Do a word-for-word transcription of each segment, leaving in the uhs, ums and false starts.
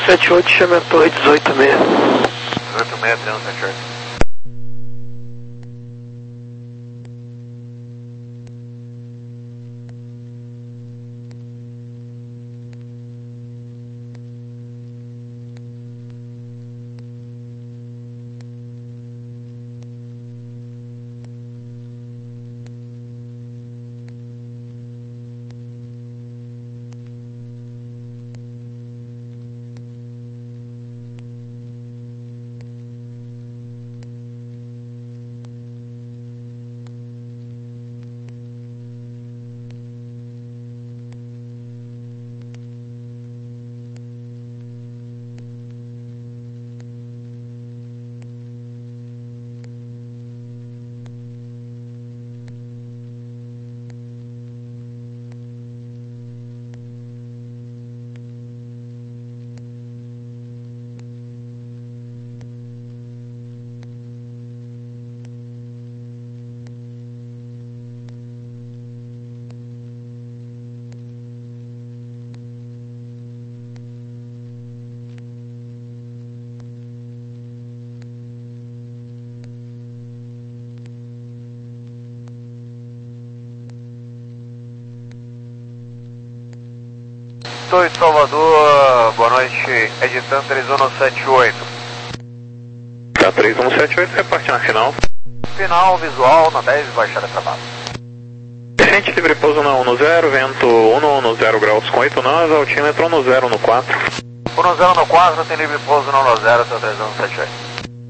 sete oito, chame a torre dezoito seis. dezoito seis, três um sete oito. Torre de Salvador, boa noite, editando três um sete oito. Tá, três um sete oito, reparte na final. Final, visual, na dez, baixada para baixo. Gente, livre pouso na um no zero, vento um no zero graus com oito nós, altímetro um no zero no quatro. um no zero no quatro, tem livre pouso não no zero, seu três um sete oito.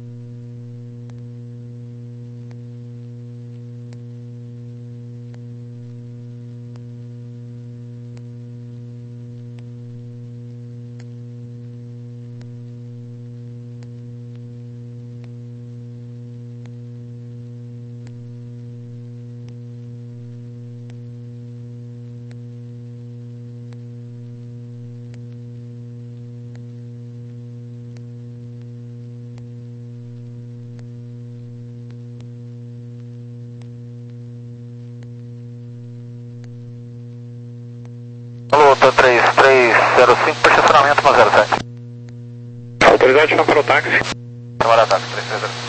Alô, T três três zero cinco, para estacionamento no zero sete. Autorizado, chama para o táxi. Chamada táxi, três três zero.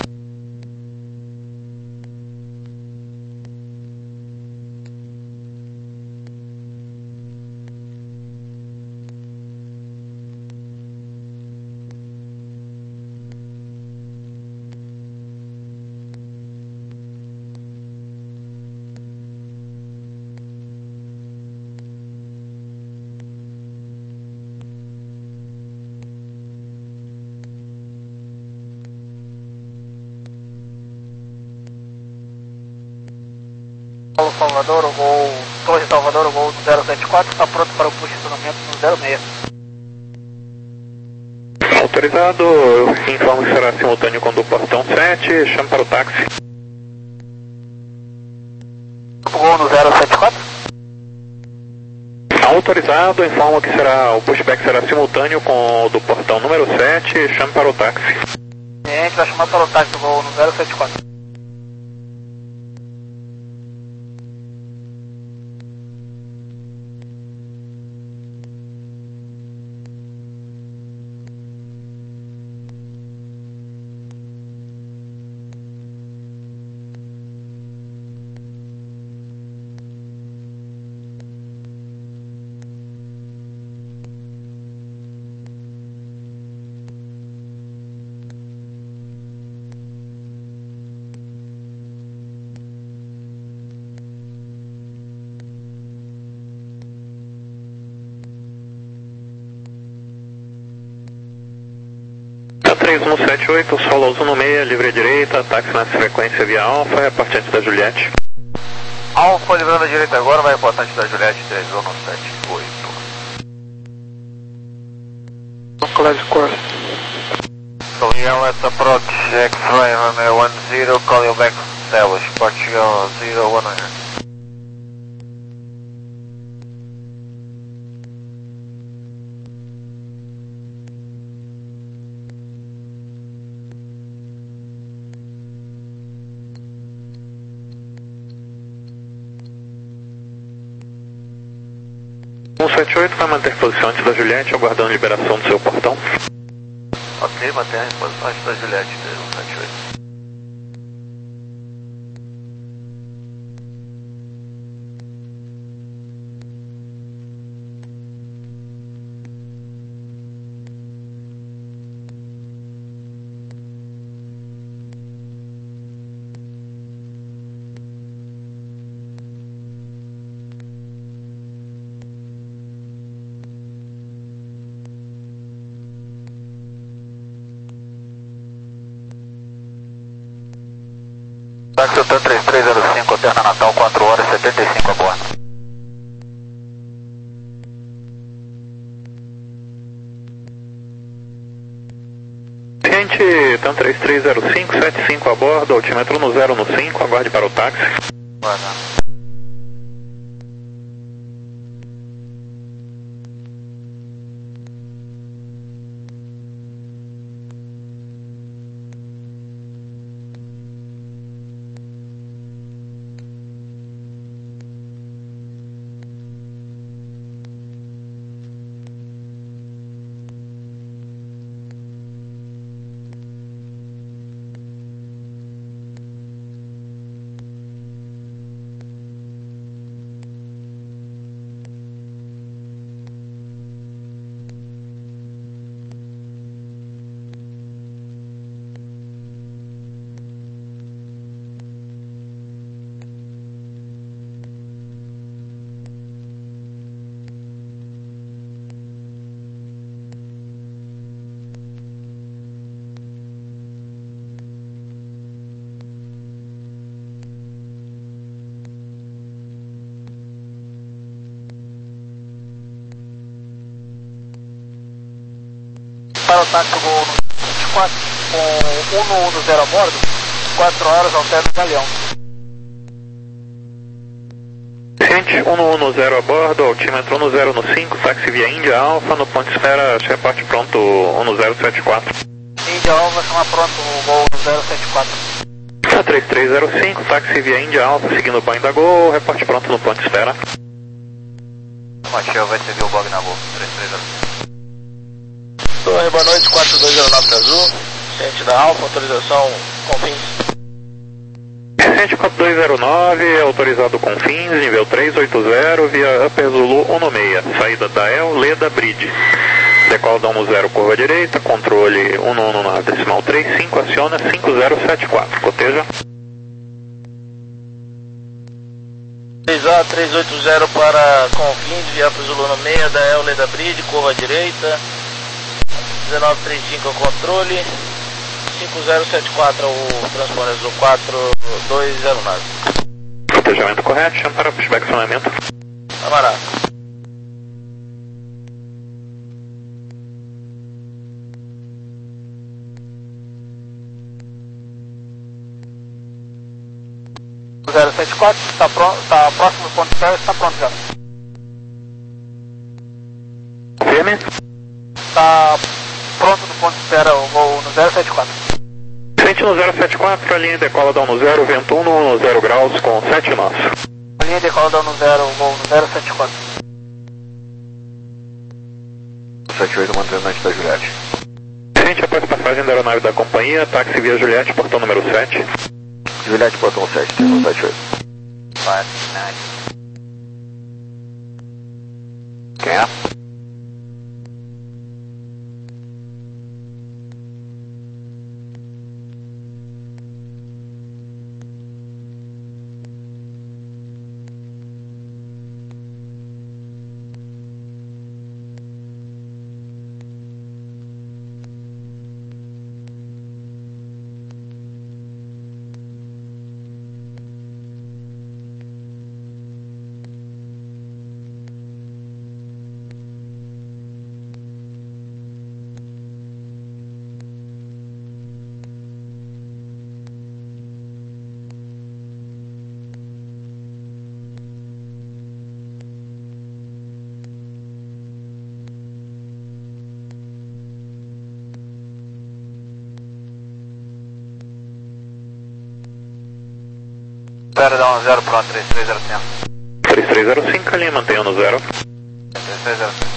Paulo Salvador, o gol, Torre Salvador, o gol do zero sete quatro, está pronto para o posicionamento no zero seis. Autorizado, eu informo que será simultâneo com o do portão sete, chame para o táxi. O gol no zero sete quatro? Autorizado, informo que será, o pushback será simultâneo com o do portão número sete, chame para o táxi. E a gente vai chamar para o táxi o gol no zero sete quatro. três um sete oito, solo no meia, livre à direita, táxi na frequência via Alfa, reportante da Juliette. Alfa livrando à direita agora, vai reportante da Juliette três um sete oito. Localize course. So yeah, let's approach X-ray runway one zero, call you back establish, Portugal zero one hundred. um sete oito vai manter posição antes da Juliette, aguardando liberação do seu portão. Ok, mantém a posição antes da Juliette, três um sete oito. Táxi Hotel três três zero cinco, Terra Natal, quatro horas e setenta e cinco a bordo. Ciente, TAM três três zero cinco, sete cinco a bordo, altímetro no zero no cinco, aguarde para o táxi. Guardando. Para o táxi voo vinte e quatro, com um no um no zero a bordo, quatro horas ao término do Galeão. Ciente, um no um no zero a bordo, altímetro no zero no cinco, táxi via Índia Alfa, no ponto espera, reporte pronto um no zero sete quatro. Índia Alfa, chama pronto o voo no zero sete quatro. TAM três três zero cinco, táxi via Índia Alfa, seguindo o banho da Gol, reporte pronto no ponto espera. Machel vai seguir o bog na Gol, três três zero cinco. Torre, boa noite, quatro dois zero nove Azul, ciente da Alfa, autorização Confins. Ciente quatro dois zero nove, autorizado Confins, nível três oito zero, via Upper Zulu um no seis, saída da El, Leda, Bridge. Decola da um no zero, curva direita, controle um no um na decimal três cinco, aciona cinco zero sete quatro, coteja. três A três oito zero para Confins, via Upper Zulu no seis, da El, Leda, Bridge, curva direita. dezenove trinta e cinco ao controle, cinco zero sete quatro ao transponder azul quatro dois zero nove. Cotejamento correto, chama para pushback acionamento. Camarada. zero sete quatro, está pronto, está próximo do ponto de espera, está pronto já. Firme. Está pronto do ponto de espera o voo no zero sete quatro. Ciente no zero sete quatro, a linha decola da um no zero, vento um no zero graus com sete nós. A linha decola da um no zero, voo no zero sete quatro. sete oito mantendo antes da Juliette. Ciente após passagem da aeronave da companhia, táxi via Juliette, portão número sete. Juliette, portão sete, três um sete oito. Vai, né? Quem é? Espera dar um zero pronto, três três zero cinco. três três zero cinco, a linha mantenha no zero. três três zero cinco.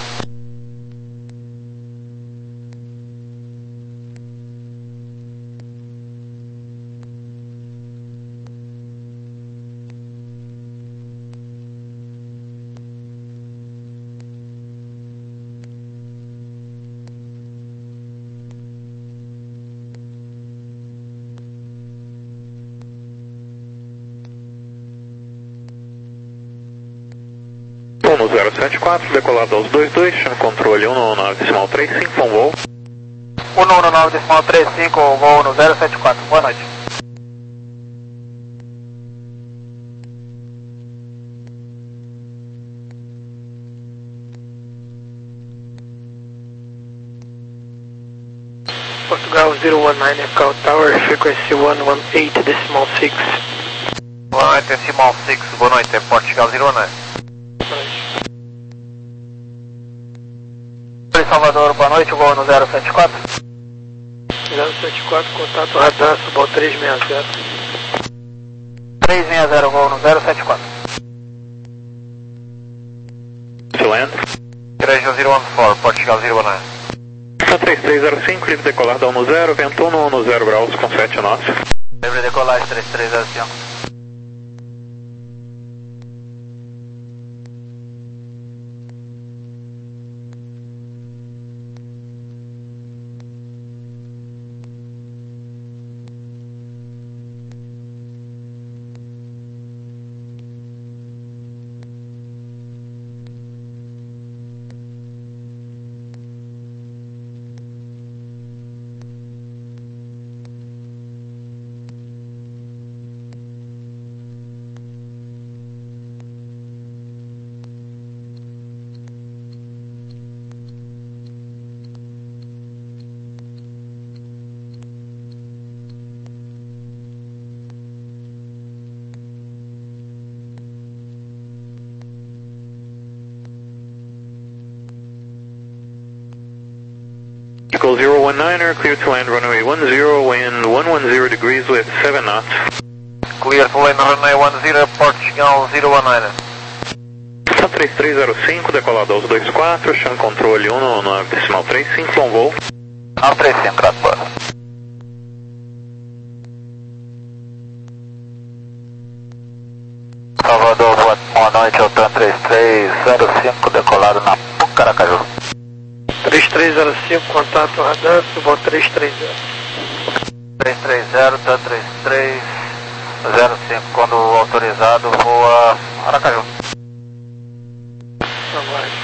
um zero sete quatro, decolado aos dois dois, chame controle um um nove decimal trinta e cinco, bom voo. um um nove decimal trinta e cinco, voo no zero sete quatro, boa noite. Portugal zero one nine Echo Tower, frequency one one eight decimal six. Boa noite, decimal seis, boa noite, é Portugal zero one nine. Salvador, boa noite, voo no zero sete quatro. zero sete quatro, contato radar, Subal três seis zero. três seis zero, voo no zero sete quatro. Cilindro. três zero um quatro, Portugal zero one nine. três três zero cinco, livre decolar da um zero, vento um um zero graus com sete nós. Livre decolar três três zero cinco. Portugal zero one niner, clear to land runway one zero, wind one one zero degrees with seven knots. Clear to land runway one zero, Portugal zero one niner. três três zero cinco, decolado aos dois quatro, chame controle um um nove decimal trinta e cinco, bom voo. nove três cinco, graças. Salvador, boa noite, Altan três três zero cinco, decolado na Pucaracaju. três três zero cinco, contato radar, Subal três três zero. três três zero, Altan três três zero cinco, quando autorizado, voa Aracaju. Aguarde.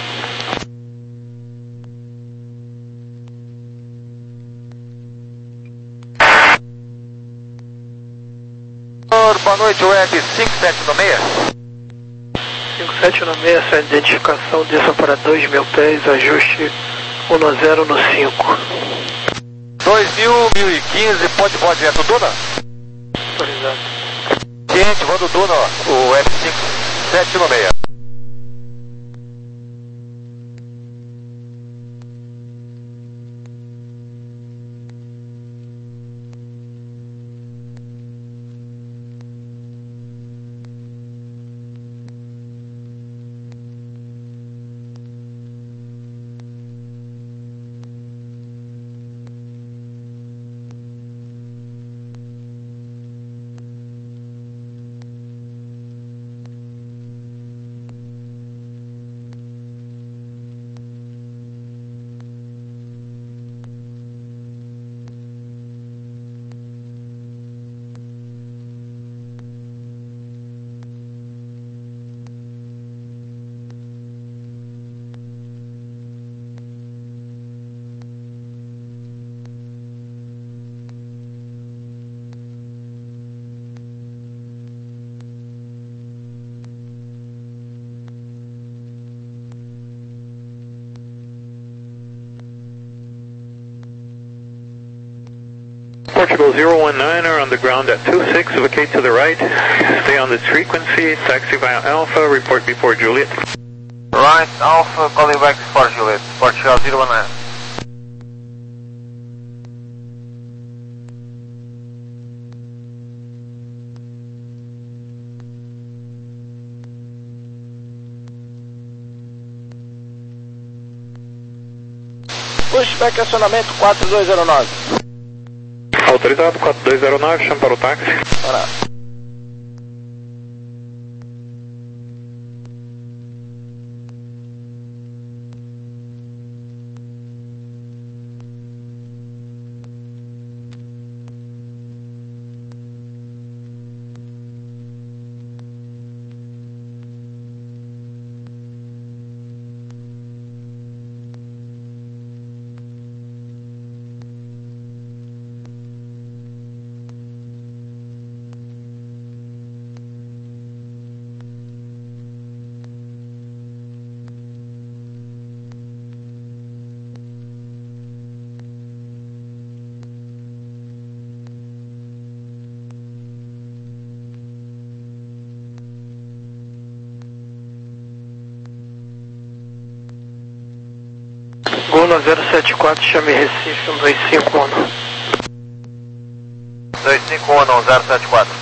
Boa noite, web cinco sete nove seis. cinco sete nove seis, essa identificação, desça para dois mil pés, ajuste um zero no cinco. dois mil, mil e quinze, pode voar direto do Duna? Autorizado. Gente, voando do Duna, ó, o F cinco sete nove seis. Portugal zero one niner on the ground at two six, vacate to the right, stay on this frequency, taxi via Alpha, report before Juliet. Right, Alpha, calling back before Juliet, Portugal zero one nine. spec acionamento quatro dois zero nove. Autorizado, quatro dois zero nove, chama para o táxi. Para. Gol zero sete quatro, chame Recife, um dois cinco um. dois cinco um zero sete quatro.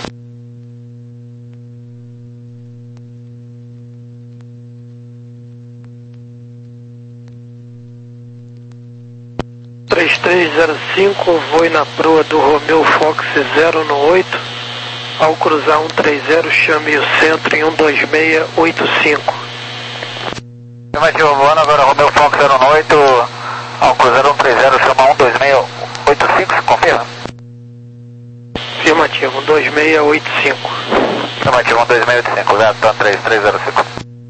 três três zero cinco, voe na proa do Romeo Fox zero no oito. Ao cruzar um três zero, chame o centro em um dois seis oito cinco. Afirmativo, voando agora Romeo Fox zero no oito, ao cruzar um três zero, chama um dois seis oito cinco, se confirma? Afirmativo, um dois seis oito cinco. Afirmativo, um dois seis oito cinco, Veta três três zero cinco.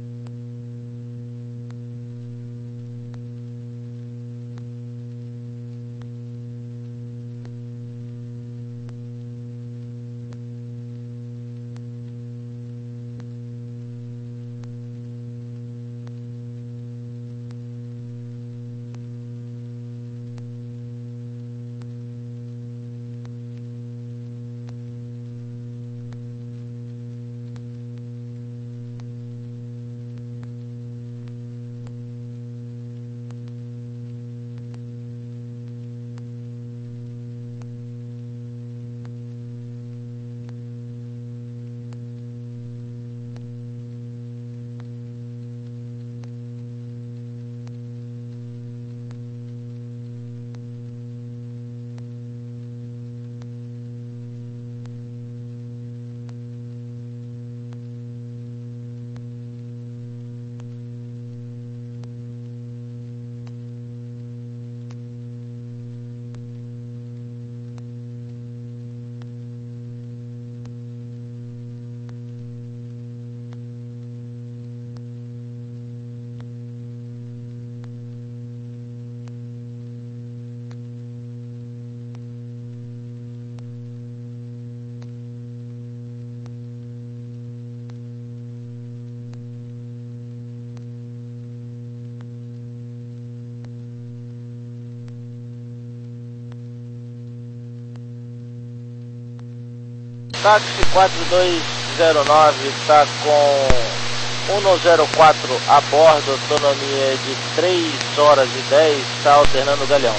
Táxi quatro dois zero nove está com um zero quatro a bordo, autonomia de três horas e dez, está alternando o galeão.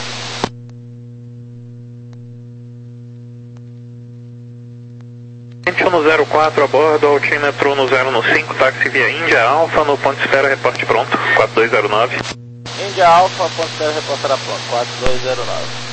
um zero quatro a bordo, altímetro no zero no cinco, táxi via Índia Alfa, no ponto espera, reporte pronto, quatro dois zero nove. Índia Alfa, ponto espera, reportará pronto, quatro dois zero nove.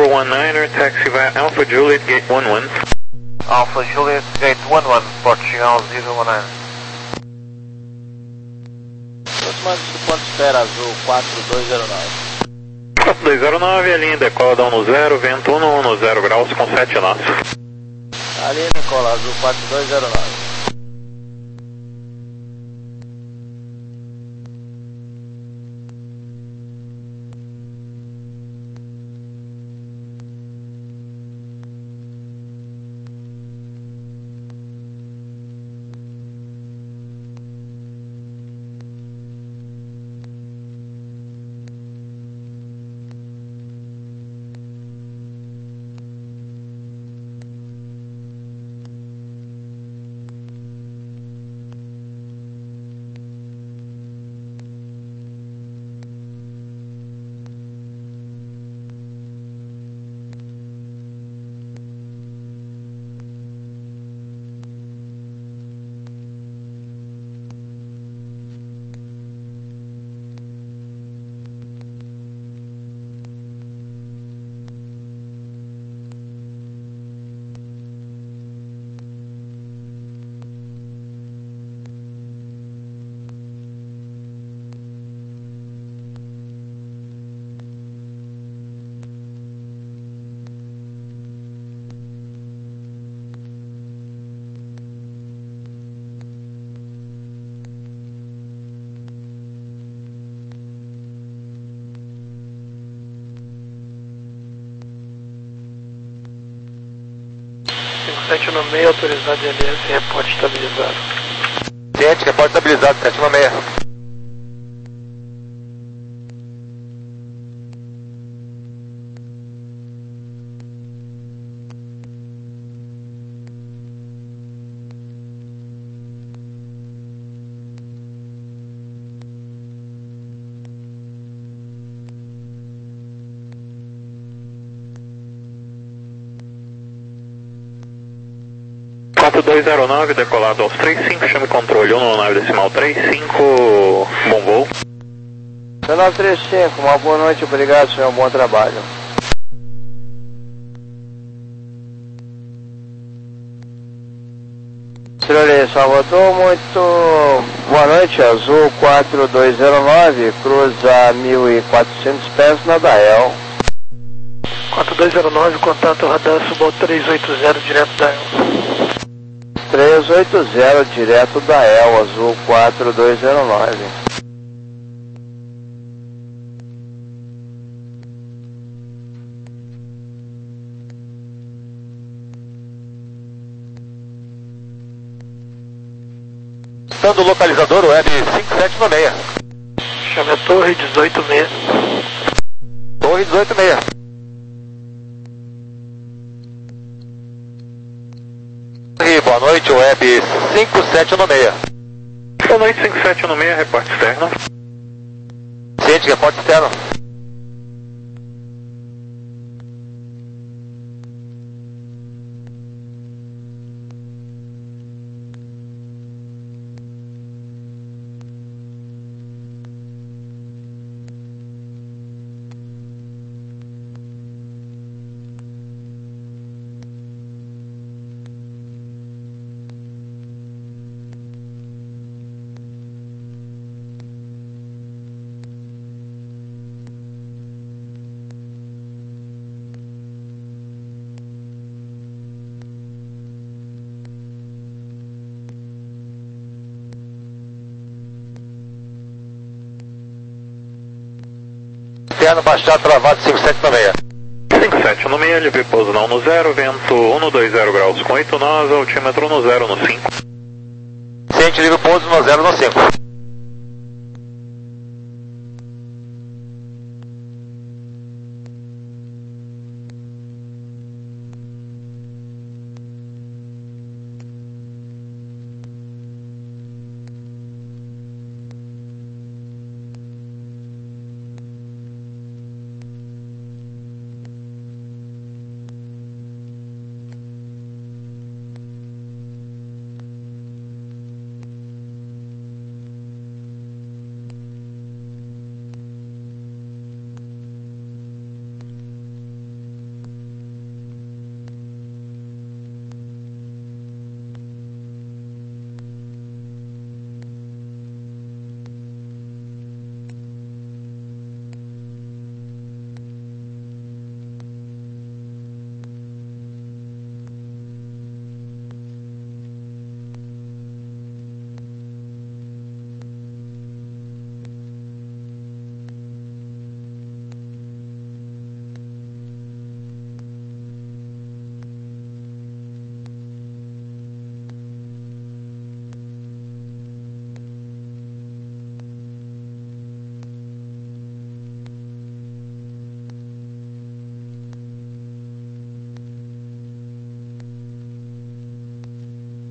one niner, taxi via Alpha Juliet, gate one one. Alpha Juliet, gate one one, Portugal zero one nine. Aproximando do ponto de espera azul quatro dois zero nove. quatro dois zero nove, a linha decola da um zero, vento um zero graus com sete nós. A linha decola azul quatro dois zero nove. cinco sete no meio, autorizado de L S, reporte estabilizado. Ciente, reporte estabilizado, sete no meio. quatro dois zero nove, decolado aos trinta e cinco, chame controle um nove decimal trinta e cinco, bom voo. nove três cinco, uma boa noite, obrigado, senhor, bom trabalho. Senhor Salvador, muito boa noite, azul quatro dois zero nove, cruza mil e quatrocentos pés na Dael. quatro dois zero nove, contato radar Subal três oito zero, direto da El. três oito zero, direto da El, azul quatro dois zero nove. Estando o localizador web cinco sete no meio. Chame a torre dezoito seis. Torre dezoito seis. E boa noite, web cinco sete no meio. Boa noite, cinco sete no meio, reporte externo. Ciente, reporte externo. Externo baixado, travado cinco sete no meio. cinco sete no meio, livre pouso não no zero, vento um dois zero graus com oito nós, altímetro no zero no cinco. Ciente, livre pouso no zero no cinco.